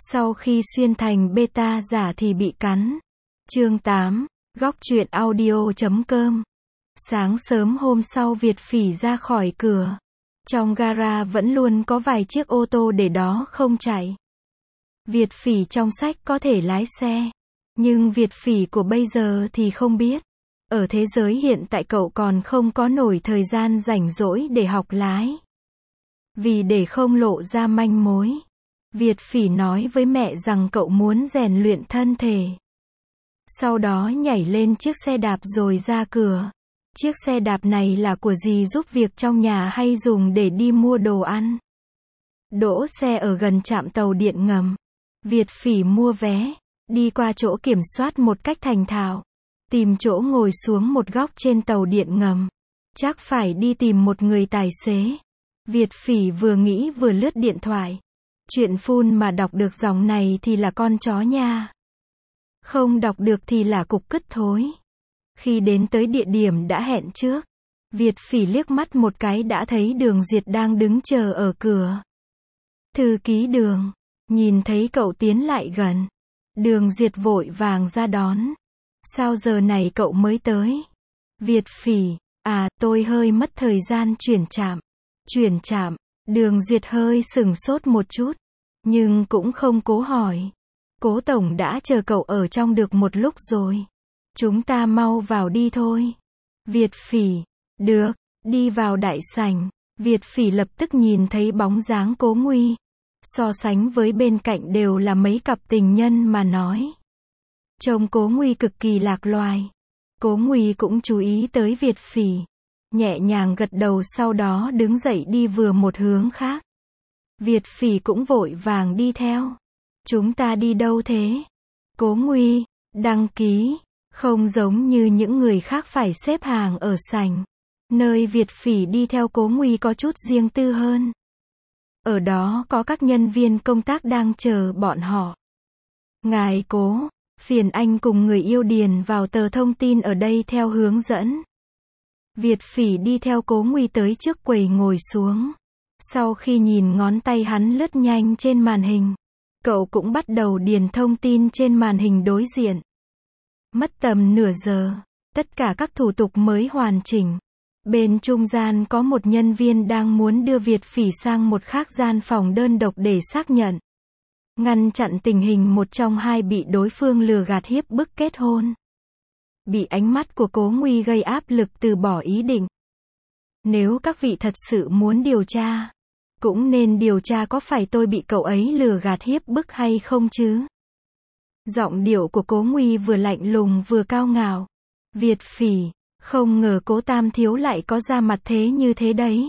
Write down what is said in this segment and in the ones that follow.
Sau khi xuyên thành beta giả thì bị cắn. Chương 8, góc truyện audio.com. Sáng sớm hôm sau Việt Phỉ ra khỏi cửa. Trong gara vẫn luôn có vài chiếc ô tô để đó không chạy. Việt Phỉ trong sách có thể lái xe. Nhưng Việt Phỉ của bây giờ thì không biết. Ở thế giới hiện tại cậu còn không có nổi thời gian rảnh rỗi để học lái. Vì để không lộ ra manh mối, Việt Phỉ nói với mẹ rằng cậu muốn rèn luyện thân thể. Sau đó nhảy lên chiếc xe đạp rồi ra cửa. Chiếc xe đạp này là của dì giúp việc trong nhà hay dùng để đi mua đồ ăn. Đỗ xe ở gần trạm tàu điện ngầm. Việt Phỉ mua vé, đi qua chỗ kiểm soát một cách thành thạo. Tìm chỗ ngồi xuống một góc trên tàu điện ngầm. Chắc phải đi tìm một người tài xế. Việt Phỉ vừa nghĩ vừa lướt điện thoại. Chuyện phun mà đọc được dòng này thì là con chó nha. Không đọc được thì là cục cứt thối. Khi đến tới địa điểm đã hẹn trước, Việt Phỉ liếc mắt một cái đã thấy Đường Duyệt đang đứng chờ ở cửa. Thư ký Đường, nhìn thấy cậu tiến lại gần. Đường Duyệt vội vàng ra đón. Sao giờ này cậu mới tới? Việt Phỉ, tôi hơi mất thời gian chuyển trạm. Chuyển trạm, Đường Duyệt hơi sửng sốt một chút, nhưng cũng không cố hỏi. Cố tổng đã chờ cậu ở trong được một lúc rồi. Chúng ta mau vào đi thôi. Việt Phỉ, được, đi vào đại sảnh. Việt Phỉ lập tức nhìn thấy bóng dáng Cố Nguy. So sánh với bên cạnh đều là mấy cặp tình nhân mà nói. Trông Cố Nguy cực kỳ lạc loài. Cố Nguy cũng chú ý tới Việt Phỉ. Nhẹ nhàng gật đầu sau đó đứng dậy đi vừa một hướng khác. Việt Phỉ cũng vội vàng đi theo. Chúng ta đi đâu thế? Cố Nguy, đăng ký. Không giống như những người khác phải xếp hàng ở sảnh. Nơi Việt Phỉ đi theo Cố Nguy có chút riêng tư hơn. Ở đó có các nhân viên công tác đang chờ bọn họ. Ngài Cố, phiền anh cùng người yêu điền vào tờ thông tin ở đây theo hướng dẫn. Việt Phỉ đi theo Cố Nguy tới trước quầy ngồi xuống. Sau khi nhìn ngón tay hắn lướt nhanh trên màn hình, cậu cũng bắt đầu điền thông tin trên màn hình đối diện. Mất tầm nửa giờ, tất cả các thủ tục mới hoàn chỉnh. Bên trung gian có một nhân viên đang muốn đưa Việt Phỉ sang một khác gian phòng đơn độc để xác nhận. Ngăn chặn tình hình một trong hai bị đối phương lừa gạt hiếp bức kết hôn. Bị ánh mắt của Cố Nguy gây áp lực từ bỏ ý định. Nếu các vị thật sự muốn điều tra, cũng nên điều tra có phải tôi bị cậu ấy lừa gạt hiếp bức hay không chứ? Giọng điệu của Cố Nguy vừa lạnh lùng vừa cao ngạo. Việt Phỉ, không ngờ Cố Tam Thiếu lại có ra mặt thế như thế đấy.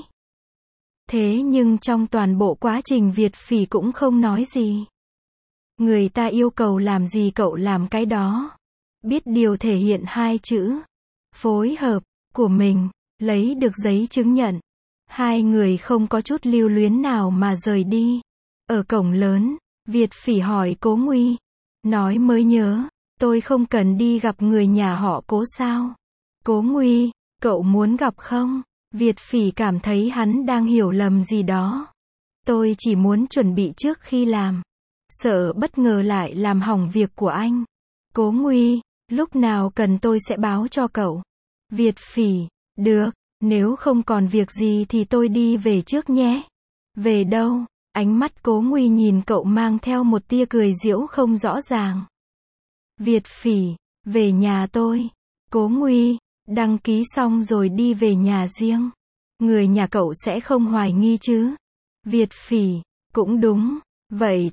Thế nhưng trong toàn bộ quá trình Việt Phỉ cũng không nói gì. Người ta yêu cầu làm gì cậu làm cái đó. Biết điều thể hiện hai chữ phối hợp của mình, lấy được giấy chứng nhận. Hai người không có chút lưu luyến nào mà rời đi. Ở cổng lớn, Việt Phỉ hỏi Cố Nguy. Nói mới nhớ, tôi không cần đi gặp người nhà họ Cố sao? Cố Nguy, cậu muốn gặp không? Việt Phỉ cảm thấy hắn đang hiểu lầm gì đó. Tôi chỉ muốn chuẩn bị trước khi làm. Sợ bất ngờ lại làm hỏng việc của anh. Cố Nguy, lúc nào cần tôi sẽ báo cho cậu. Việt Phỉ, được, nếu không còn việc gì thì tôi đi về trước nhé. Về đâu? Ánh mắt Cố Nguy nhìn cậu mang theo một tia cười giễu không rõ ràng. Việt Phỉ, về nhà tôi. Cố Nguy, đăng ký xong rồi đi về nhà riêng. Người nhà cậu sẽ không hoài nghi chứ? Việt Phỉ, cũng đúng. Vậy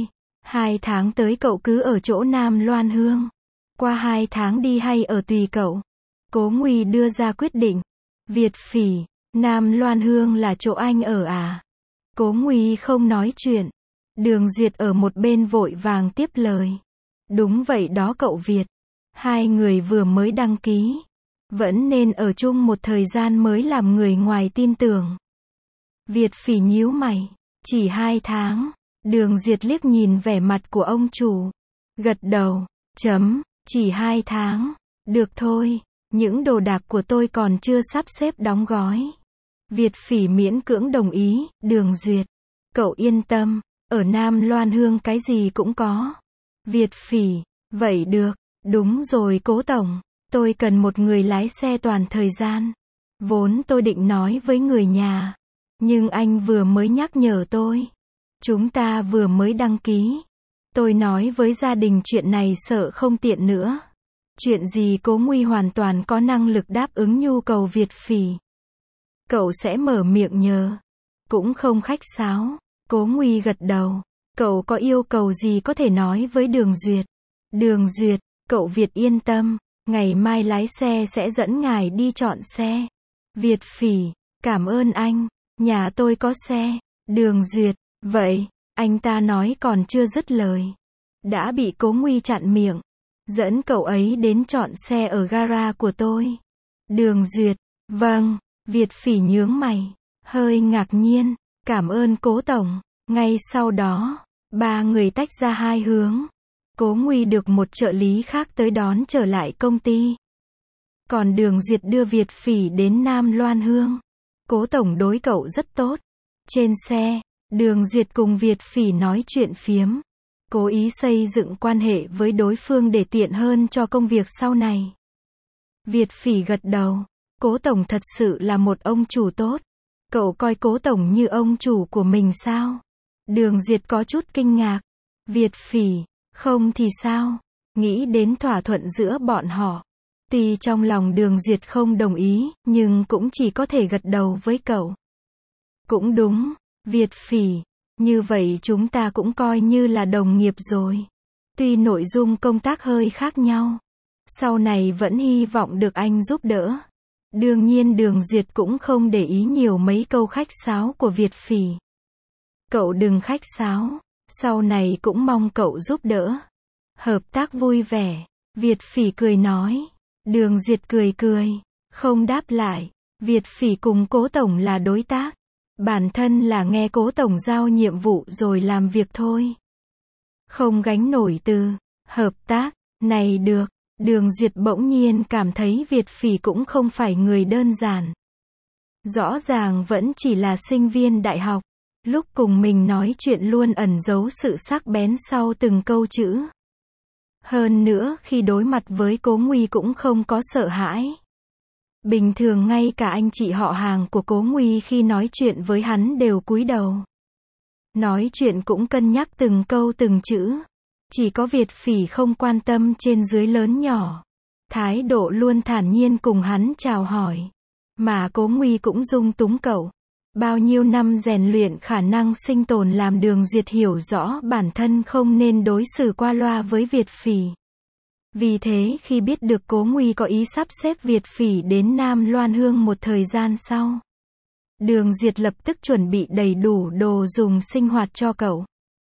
2 tháng tới cậu cứ ở chỗ Nam Loan Hương. Qua 2 tháng đi hay ở tùy cậu. Cố Nguy đưa ra quyết định. Việt Phỉ, Nam Loan Hương là chỗ anh ở à? Cố Nguy không nói chuyện. Đường Duyệt ở một bên vội vàng tiếp lời. Đúng vậy đó cậu Việt. Hai người vừa mới đăng ký. Vẫn nên ở chung một thời gian mới làm người ngoài tin tưởng. Việt Phỉ nhíu mày. Chỉ 2 tháng. Đường Duyệt liếc nhìn vẻ mặt của ông chủ. Gật đầu. Chỉ 2 tháng. Được thôi. Những đồ đạc của tôi còn chưa sắp xếp đóng gói. Việt Phỉ miễn cưỡng đồng ý. Đường Duyệt, cậu yên tâm. Ở Nam Loan Hương cái gì cũng có. Việt Phỉ, vậy được, đúng rồi Cố tổng, tôi cần một người lái xe toàn thời gian. Vốn tôi định nói với người nhà, nhưng anh vừa mới nhắc nhở tôi. Chúng ta vừa mới đăng ký. Tôi nói với gia đình chuyện này sợ không tiện nữa. Chuyện gì Cố Nguy hoàn toàn có năng lực đáp ứng nhu cầu Việt Phỉ. Cậu sẽ mở miệng nhờ. Cũng không khách sáo. Cố Nguy gật đầu. Cậu có yêu cầu gì có thể nói với Đường Duyệt. Đường Duyệt, cậu Việt yên tâm. Ngày mai lái xe sẽ dẫn ngài đi chọn xe. Việt Phỉ, cảm ơn anh. Nhà tôi có xe. Đường Duyệt, vậy, anh ta nói còn chưa dứt lời. Đã bị Cố Nguy chặn miệng. Dẫn cậu ấy đến chọn xe ở gara của tôi. Đường Duyệt, vâng. Việt Phỉ nhướng mày. Hơi ngạc nhiên. Cảm ơn Cố tổng. Ngay sau đó, ba người tách ra hai hướng. Cố Nguy được một trợ lý khác tới đón trở lại công ty. Còn Đường Duyệt đưa Việt Phỉ đến Nam Loan Hương. Cố tổng đối cậu rất tốt. Trên xe, Đường Duyệt cùng Việt Phỉ nói chuyện phiếm. Cố ý xây dựng quan hệ với đối phương để tiện hơn cho công việc sau này. Việt Phỉ gật đầu. Cố tổng thật sự là một ông chủ tốt. Cậu coi Cố tổng như ông chủ của mình sao? Đường Duyệt có chút kinh ngạc. Việt Phỉ, không thì sao? Nghĩ đến thỏa thuận giữa bọn họ. Tuy trong lòng Đường Duyệt không đồng ý, nhưng cũng chỉ có thể gật đầu với cậu. Cũng đúng, Việt Phỉ. Như vậy chúng ta cũng coi như là đồng nghiệp rồi. Tuy nội dung công tác hơi khác nhau. Sau này vẫn hy vọng được anh giúp đỡ. Đương nhiên Đường Duyệt cũng không để ý nhiều mấy câu khách sáo của Việt Phỉ. Cậu đừng khách sáo. Sau này cũng mong cậu giúp đỡ. Hợp tác vui vẻ. Việt Phỉ cười nói. Đường Duyệt cười cười. Không đáp lại. Việt Phỉ cùng Cố tổng là đối tác. Bản thân là nghe Cố tổng giao nhiệm vụ rồi làm việc thôi. Không gánh nổi từ hợp tác này được. Đường Duyệt bỗng nhiên cảm thấy Việt Phỉ cũng không phải người đơn giản. Rõ ràng vẫn chỉ là sinh viên đại học. Lúc cùng mình nói chuyện luôn ẩn giấu sự sắc bén sau từng câu chữ. Hơn nữa khi đối mặt với Cố Nguy cũng không có sợ hãi. Bình thường ngay cả anh chị họ hàng của Cố Nguy khi nói chuyện với hắn đều cúi đầu. Nói chuyện cũng cân nhắc từng câu từng chữ. Chỉ có Việt Phỉ không quan tâm trên dưới lớn nhỏ. Thái độ luôn thản nhiên cùng hắn chào hỏi. Mà Cố Nguy cũng dung túng cậu. Bao nhiêu năm rèn luyện khả năng sinh tồn làm Đường Duyệt hiểu rõ bản thân không nên đối xử qua loa với Việt Phỉ. Vì thế khi biết được Cố Nguy có ý sắp xếp Việt Phỉ đến Nam Loan Hương một thời gian sau. Đường Duyệt lập tức chuẩn bị đầy đủ đồ dùng sinh hoạt cho cậu.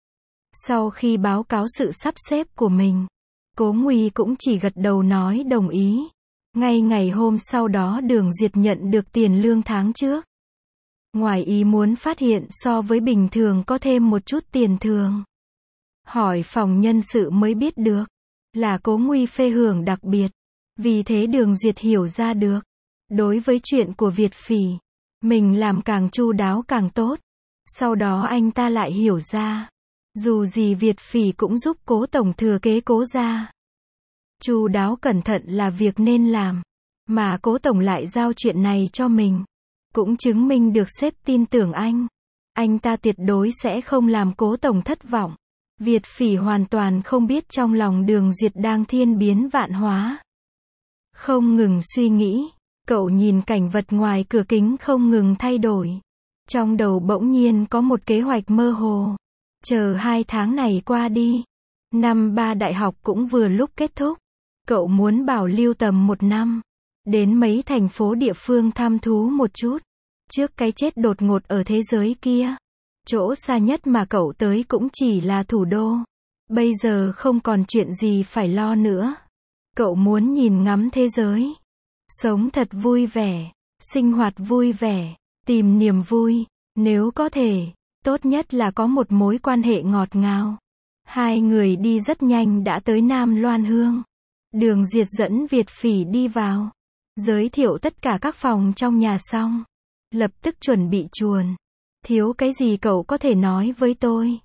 Sau khi báo cáo sự sắp xếp của mình, Cố Nguy cũng chỉ gật đầu nói đồng ý. Ngay ngày hôm sau đó Đường Duyệt nhận được tiền lương tháng trước. Ngoài ý muốn phát hiện so với bình thường có thêm một chút tiền thường. Hỏi phòng nhân sự mới biết được. Là Cố Nguy phê hưởng đặc biệt. Vì thế Đường Duyệt hiểu ra được. Đối với chuyện của Việt Phỉ, mình làm càng chu đáo càng tốt. Sau đó anh ta lại hiểu ra. Dù gì Việt Phỉ cũng giúp Cố tổng thừa kế Cố gia. Chu đáo cẩn thận là việc nên làm. Mà Cố tổng lại giao chuyện này cho mình. Cũng chứng minh được sếp tin tưởng anh. Anh ta tuyệt đối sẽ không làm Cố tổng thất vọng. Việt Phỉ hoàn toàn không biết trong lòng Đường Duyệt đang thiên biến vạn hóa. Không ngừng suy nghĩ. Cậu nhìn cảnh vật ngoài cửa kính không ngừng thay đổi. Trong đầu bỗng nhiên có một kế hoạch mơ hồ. Chờ 2 tháng này qua đi. Năm 3 đại học cũng vừa lúc kết thúc. Cậu muốn bảo lưu tầm 1 năm. Đến mấy thành phố địa phương thăm thú một chút. Trước cái chết đột ngột ở thế giới kia. Chỗ xa nhất mà cậu tới cũng chỉ là thủ đô. Bây giờ không còn chuyện gì phải lo nữa. Cậu muốn nhìn ngắm thế giới. Sống thật vui vẻ. Sinh hoạt vui vẻ. Tìm niềm vui. Nếu có thể, tốt nhất là có một mối quan hệ ngọt ngào. Hai người đi rất nhanh đã tới Nam Loan Hương. Đường Duyệt dẫn Việt Phỉ đi vào. Giới thiệu tất cả các phòng trong nhà xong. Lập tức chuẩn bị chuồn. Thiếu cái gì cậu có thể nói với tôi.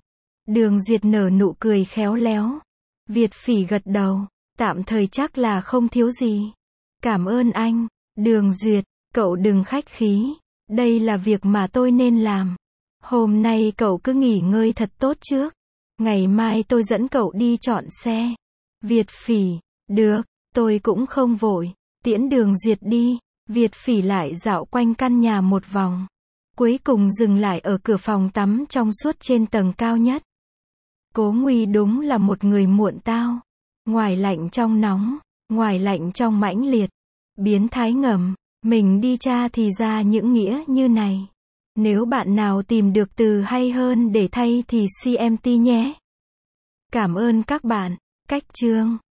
Đường Duyệt nở nụ cười khéo léo. Việt Phỉ gật đầu. Tạm thời chắc là không thiếu gì. Cảm ơn anh. Đường Duyệt, cậu đừng khách khí. Đây là việc mà tôi nên làm. Hôm nay cậu cứ nghỉ ngơi thật tốt trước. Ngày mai tôi dẫn cậu đi chọn xe. Việt Phỉ, được, tôi cũng không vội. Tiễn Đường Duyệt đi. Việt Phỉ lại dạo quanh căn nhà một vòng. Cuối cùng dừng lại ở cửa phòng tắm trong suốt trên tầng cao nhất. Cố Nguy đúng là một người muộn tao. Ngoài lạnh trong nóng, ngoài lạnh trong mãnh liệt. Biến thái ngầm, mình đi tra thì ra những nghĩa như này. Nếu bạn nào tìm được từ hay hơn để thay thì CMT nhé. Cảm ơn các bạn. Cách chương